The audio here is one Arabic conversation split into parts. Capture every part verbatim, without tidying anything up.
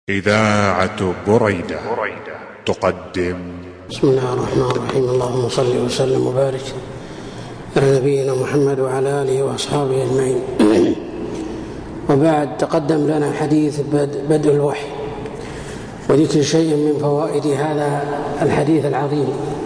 إذاعة بريدة تقدم. بسم الله الرحمن الرحيم. اللهم صل وسلم وبارك على نبينا محمد وعلى آله وأصحابه أجمعين. وبعد، تقدم لنا حديث بدء الوحي وذكر شيء من فوائد هذا الحديث العظيم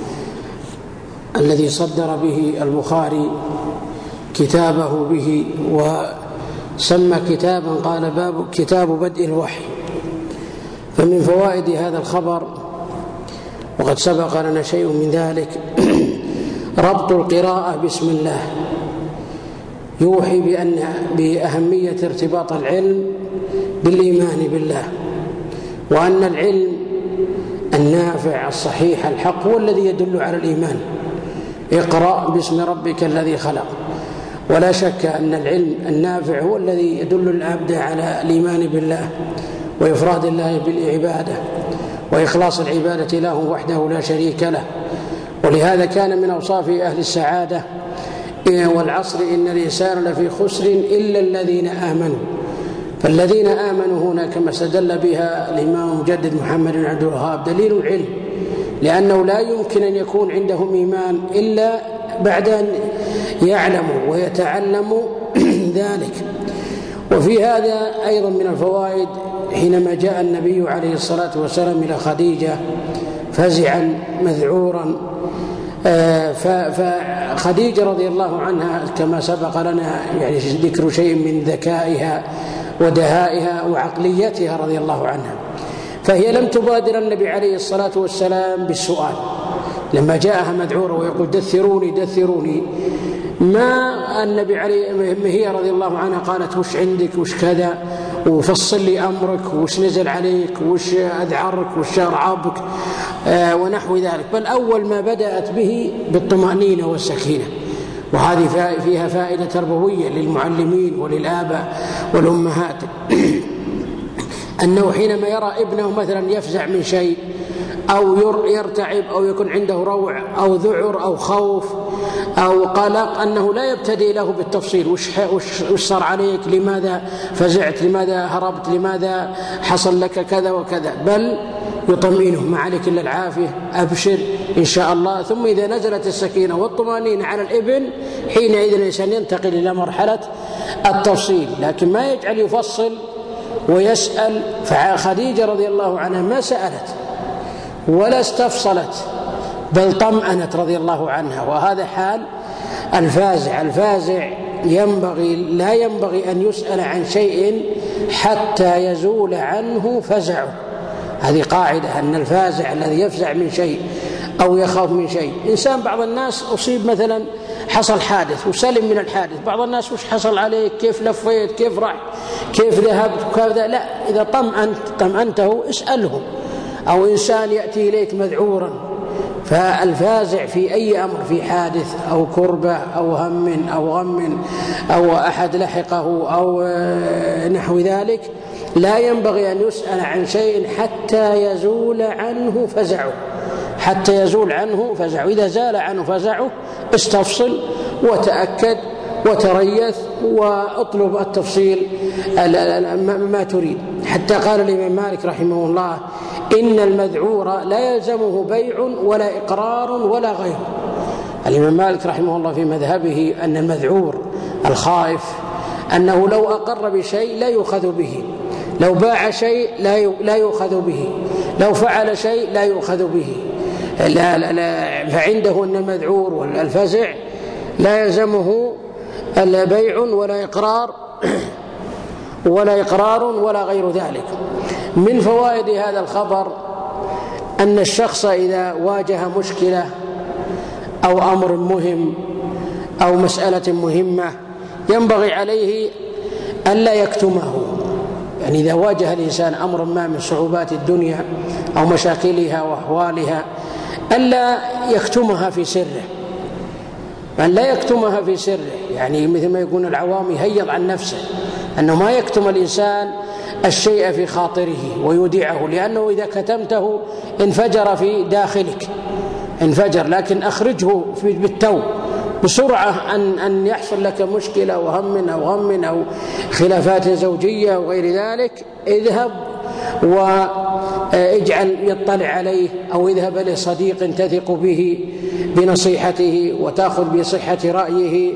الذي صدر به البخاري كتابه به، وسمى كتابا قال باب كتاب بدء الوحي. فمن فوائد هذا الخبر، وقد سبق لنا شيء من ذلك، ربط القراءة بسم الله يوحي بأن بأهمية ارتباط العلم بالإيمان بالله، وأن العلم النافع الصحيح الحق هو الذي يدل على الإيمان. اقرأ باسم ربك الذي خلق. ولا شك أن العلم النافع هو الذي يدل العبد على الإيمان بالله وإفراد الله بالعبادة وإخلاص العبادة له وحده لا شريك له. ولهذا كان من أوصاف أهل السعادة: والعصر إن الإنسان لفي خسر إلا الذين آمنوا. فالذين آمنوا هنا كما استدل بها الإمام مجدد محمد بن عبد الوهاب دليل العلم، لأنه لا يمكن أن يكون عندهم إيمان إلا بعد أن يعلموا ويتعلموا ذلك. وفي هذا أيضا من الفوائد حينما جاء النبي عليه الصلاة والسلام إلى خديجة فزعا مذعورا، فخديجة رضي الله عنها كما سبق لنا يعني ذكر شيء من ذكائها ودهائها وعقليتها رضي الله عنها، فهي لم تبادر النبي عليه الصلاة والسلام بالسؤال لما جاءها مذعورة ويقول دثروني دثروني. ما النبي عليه هي رضي الله عنها قالت وش عندك وش كذا وفصل لي أمرك وش نزل عليك وش أذعرك وش أرعابك آه ونحو ذلك، بل أول ما بدأت به بالطمأنينة والسكينة. وهذه فيها فائدة تربوية للمعلمين وللآباء والأمهات أنه حينما يرى ابنه مثلا يفزع من شيء أو يرتعب أو يكون عنده روع أو ذعر أو خوف أو قلق، أنه لا يبتدي له بالتفصيل وش, وش صار عليك، لماذا فزعت، لماذا هربت، لماذا حصل لك كذا وكذا، بل يطمئنه: ما عليك إلا العافية، أبشر إن شاء الله. ثم إذا نزلت السكينة والطمأنينة على الابن حينئذ الإنسان ينتقل إلى مرحلة التفصيل، لكن ما يجعل يفصل ويسأل. فخديجة رضي الله عنها ما سألت ولا استفصلت بل طمأنت رضي الله عنها. وهذا حال الفازع. الفازع ينبغي لا ينبغي أن يسأل عن شيء حتى يزول عنه فزعه. هذه قاعدة، أن الفازع الذي يفزع من شيء أو يخاف من شيء. إنسان بعض الناس أصيب مثلا حصل حادث وسلم من الحادث، بعض الناس وش حصل عليك، كيف لفيت، كيف رحت، كيف ذهبت وكذا. لا، إذا طمأنت طمأنته اسأله. أو إنسان يأتي إليك مذعورا، فالفازع في أي أمر، في حادث أو كربة أو هم أو غم أو أحد لحقه أو نحو ذلك، لا ينبغي أن يسأل عن شيء حتى يزول عنه فزعه، حتى يزول عنه فزعه. إذا زال عنه فزعه استفصل وتأكد وتريث واطلب التفصيل ما تريد. حتى قال الإمام مالك رحمه الله: إن المذعور لا يلزمه بيع ولا إقرار ولا غيره. الإمام مالك رحمه الله في مذهبه أن المذعور الخائف أنه لو أقر بشيء لا يؤخذ به، لو باع شيء لا يؤخذ به، لو فعل شيء لا يؤخذ به. لا لا لا فعنده أن المذعور والفزع لا يلزمه بيع ولا إقرار ولا إقرار ولا غير ذلك. من فوائد هذا الخبر أن الشخص إذا واجه مشكلة أو أمر مهم أو مسألة مهمة ينبغي عليه ألا يكتمه. يعني إذا واجه الإنسان أمر ما من صعوبات الدنيا أو مشاكلها وأحوالها ألا يكتمها في سره، أن لا يكتمها في سره. يعني مثل ما يقول العوام يهيض عن نفسه، أنه ما يكتم الإنسان الشيء في خاطره ويودعه، لأنه إذا كتمته انفجر في داخلك انفجر. لكن أخرجه بالتو بسرعة أن أن يحصل لك مشكلة أو هم أو غم أو خلافات زوجية وغير ذلك، اذهب واجعل يطلع عليه أو اذهب لصديق تثق به بنصيحته وتأخذ بصحة رأيه،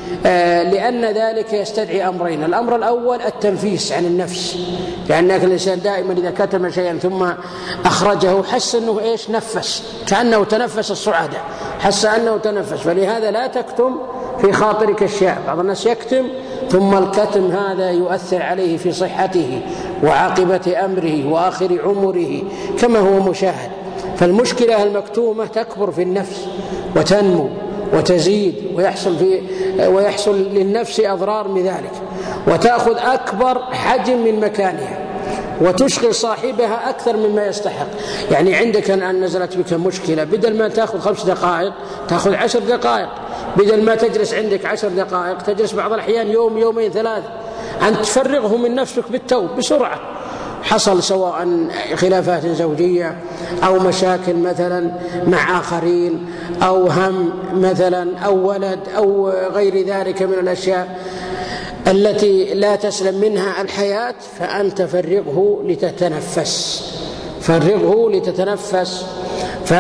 لأن ذلك يستدعي أمرين. الأمر الأول التنفيس عن النفس، لأنك الإنسان دائما إذا كتم شيئا ثم أخرجه حس أنه إيش نفس، كأنه تنفس الصعادة، حس أنه تنفس. فلهذا لا تكتم في خاطرك الشيء. بعض الناس يكتم ثم الكتم هذا يؤثر عليه في صحته وعاقبة أمره وآخر عمره كما هو مشاهد. فالمشكلة المكتومة تكبر في النفس وتنمو وتزيد ويحصل, في ويحصل للنفس أضرار من ذلك، وتأخذ أكبر حجم من مكانها وتشغل صاحبها أكثر مما يستحق. يعني عندك أن نزلت بك مشكلة، بدل ما تأخذ خمس دقائق تأخذ عشر دقائق، بدل ما تجلس عندك عشر دقائق تجلس بعض الأحيان يوم يومين ثلاث، أن تفرغه من نفسك بالتو بسرعة. حصل سواء خلافات زوجية أو مشاكل مثلا مع آخرين أو هم مثلا أو ولد أو غير ذلك من الأشياء التي لا تسلم منها الحياة، فأنت فرغه لتتنفس، فرغه لتتنفس. ف...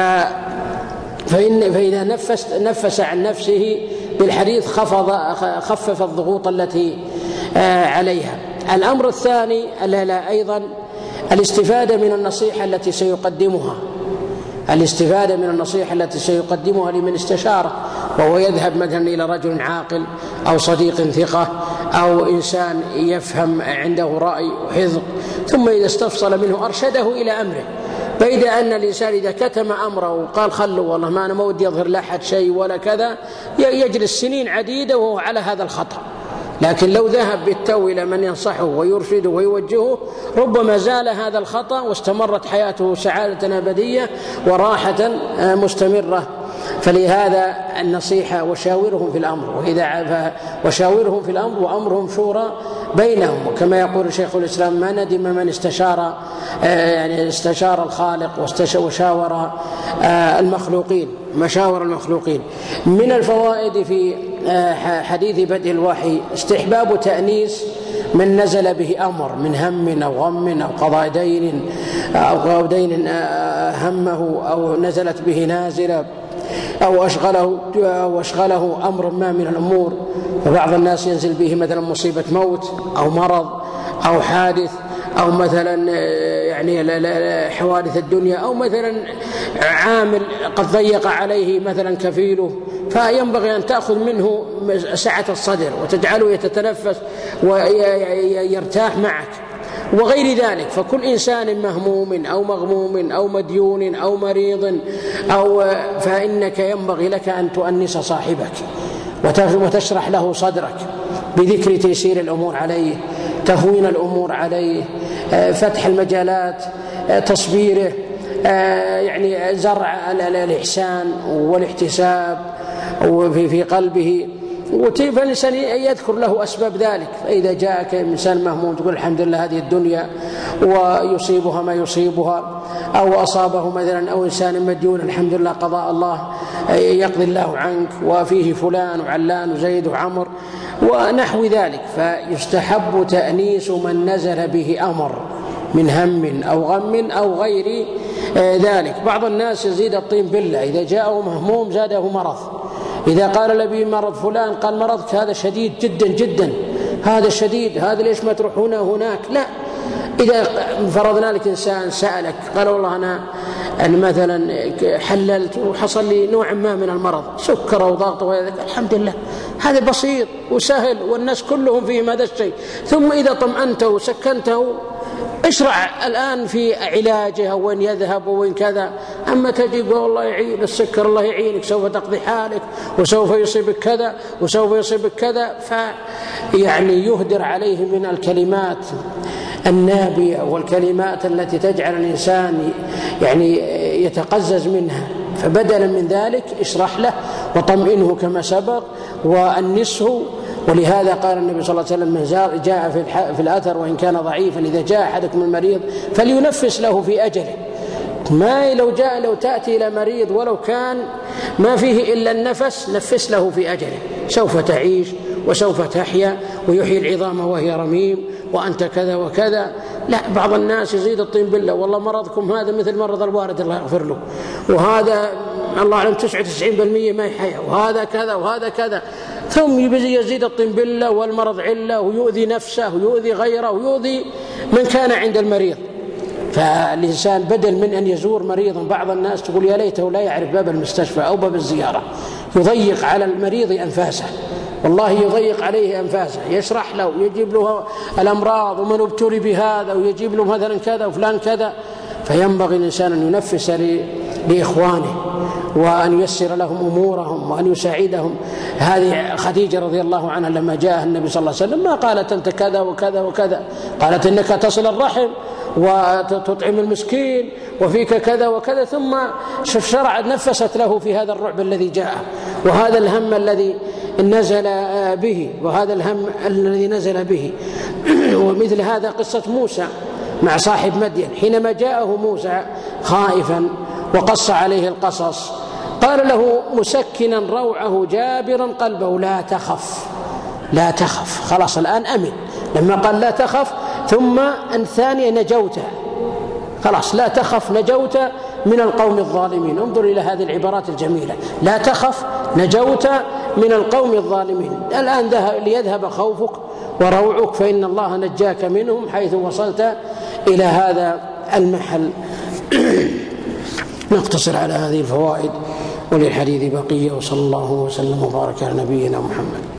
فإن... فإذا نفس... نفس عن نفسه بالحديث خفض خفف الضغوط التي عليها. الأمر الثاني لا لا أيضا الاستفادة من النصيحة التي سيقدمها، الاستفادة من النصيحة التي سيقدمها لمن استشاره، وهو يذهب مثلا إلى رجل عاقل أو صديق ثقة أو إنسان يفهم عنده رأي وحذق، ثم إذا استفصل منه أرشده إلى أمره. بيد أن الإنسان إذا كتم أمره وقال خلوا والله ما أنا ما ودي أظهر لأحد شيء ولا كذا، يجلس سنين عديدة وهو على هذا الخطأ. لكن لو ذهب بالتو إلى من ينصحه ويرشده ويوجهه ربما زال هذا الخطأ واستمرت حياته سعادة أبدية وراحة مستمرة. فلهذا النصيحة وشاورهم في الأمر، وإذا وشاورهم في الأمر وأمرهم شورى بينهم، وكما يقول شيخ الإسلام ما ندم من استشار يعني استشار الخالق وشاور المخلوقين مشاور المخلوقين. من الفوائد في حديث بدء الوحي استحباب تأنيس من نزل به أمر من هم أو غم أو قضاء دين أو دين همه أو نزلت به نازلة أو أشغله, أو أشغله أمر ما من الأمور. فبعض الناس ينزل به مثلا مصيبة موت أو مرض أو حادث أو مثلا يعني حوادث الدنيا أو مثلا عامل قد ضيق عليه مثلا كفيله، فينبغي أن تأخذ منه سعة الصدر وتجعله يتتنفس ويرتاح معك وغير ذلك. فكل إنسان مهموم أو مغموم أو مديون أو مريض أو فإنك ينبغي لك أن تؤنس صاحبك وتشرح له صدرك بذكر تيسير الأمور عليه، تهوين الأمور عليه، فتح المجالات، تصبيره، يعني زرع الإحسان والاحتساب في قلبه. فالإنسان يذكر له أسباب ذلك. فإذا جاءك إنسان مهموم تقول الحمد لله هذه الدنيا ويصيبها ما يصيبها، أو أصابه مثلا أو إنسان مديون الحمد لله قضاء الله يقضي الله عنك وفيه فلان وعلان وزيد وعمر ونحو ذلك. فيستحب تأنيس من نزل به أمر من هم أو غم أو غير ذلك. بعض الناس يزيد الطين بالله، إذا جاءه مهموم زاده مرض، إذا قال لبي مرض فلان قال مرضك هذا شديد جدا جدا، هذا شديد، هذا ليش ما تروح هنا هناك؟ لا، إذا فرضنا لك إنسان سألك قال والله أنا مثلا حللت وحصل لي نوع ما من المرض سكر أو ضغط وغير، الحمد لله هذا بسيط وسهل والناس كلهم فيهم هذا الشيء. ثم إذا طمأنته وسكنته اشرع الآن في علاجه وين يذهب وين كذا. أما تجيب والله يعين السكر الله يعينك سوف تقضي حالك وسوف يصيبك كذا وسوف يصيبك كذا، فيعني يهدر عليه من الكلمات النابية والكلمات التي تجعل الإنسان يعني يتقزز منها. فبدلا من ذلك اشرح له وطمئنه كما سبق وأنسه. ولهذا قال النبي صلى الله عليه وسلم من جاء في الأثر وإن كان ضعيفا إذا جاء أحدكم المريض فلينفس له في أجله. ما لو جاء لو تأتي إلى مريض ولو كان ما فيه إلا النفس نفس له في أجله، سوف تعيش وسوف تحيا ويحيي العظام وهي رميم وأنت كذا وكذا. لا، بعض الناس يزيد الطين بالله، والله مرضكم هذا مثل مرض الوارد الله يغفر له، وهذا الله أعلم تسعة وتسعين بالمئة ما يحيا، وهذا كذا وهذا كذا، ثم يزيد الطين بالله والمرض علة، ويؤذي نفسه ويؤذي غيره ويؤذي من كان عند المريض. فالإنسان بدل من أن يزور مريضا، بعض الناس تقول يا ليته لا يعرف باب المستشفى أو باب الزيارة، يضيق على المريض أنفاسه، والله يضيق عليه أنفاسه، يشرح له ويجيب له الأمراض ومن ابتلي بهذا، ويجيب له مثلا كذا وفلان كذا. فينبغي الإنسان أن ينفس لإخوانه وأن ييسر لهم أمورهم وأن يساعدهم. هذه خديجة رضي الله عنها لما جاء النبي صلى الله عليه وسلم ما قالت أنت كذا وكذا وكذا، قالت إنك تصل الرحم وتطعم المسكين وفيك كذا وكذا، ثم شرعت نفست له في هذا الرعب الذي جاء وهذا الهم الذي نزل به وهذا الهم الذي نزل به. ومثل هذا قصة موسى مع صاحب مدين، حينما جاءه موسى خائفا وقص عليه القصص، قال له مسكنا روعه جابرا قلبه لا تخف لا تخف، خلاص الآن أمن. لما قال لا تخف ثم الثانية نجوت، خلاص لا تخف نجوت من القوم الظالمين. انظر إلى هذه العبارات الجميلة، لا تخف نجوت من القوم الظالمين. الآن ليذهب خوفك وروعك، فإن الله نجاك منهم حيث وصلت إلى هذا المحل. نقتصر على هذه الفوائد، وللحديث بقية، وصلى الله وسلم وبارك على نبينا محمد.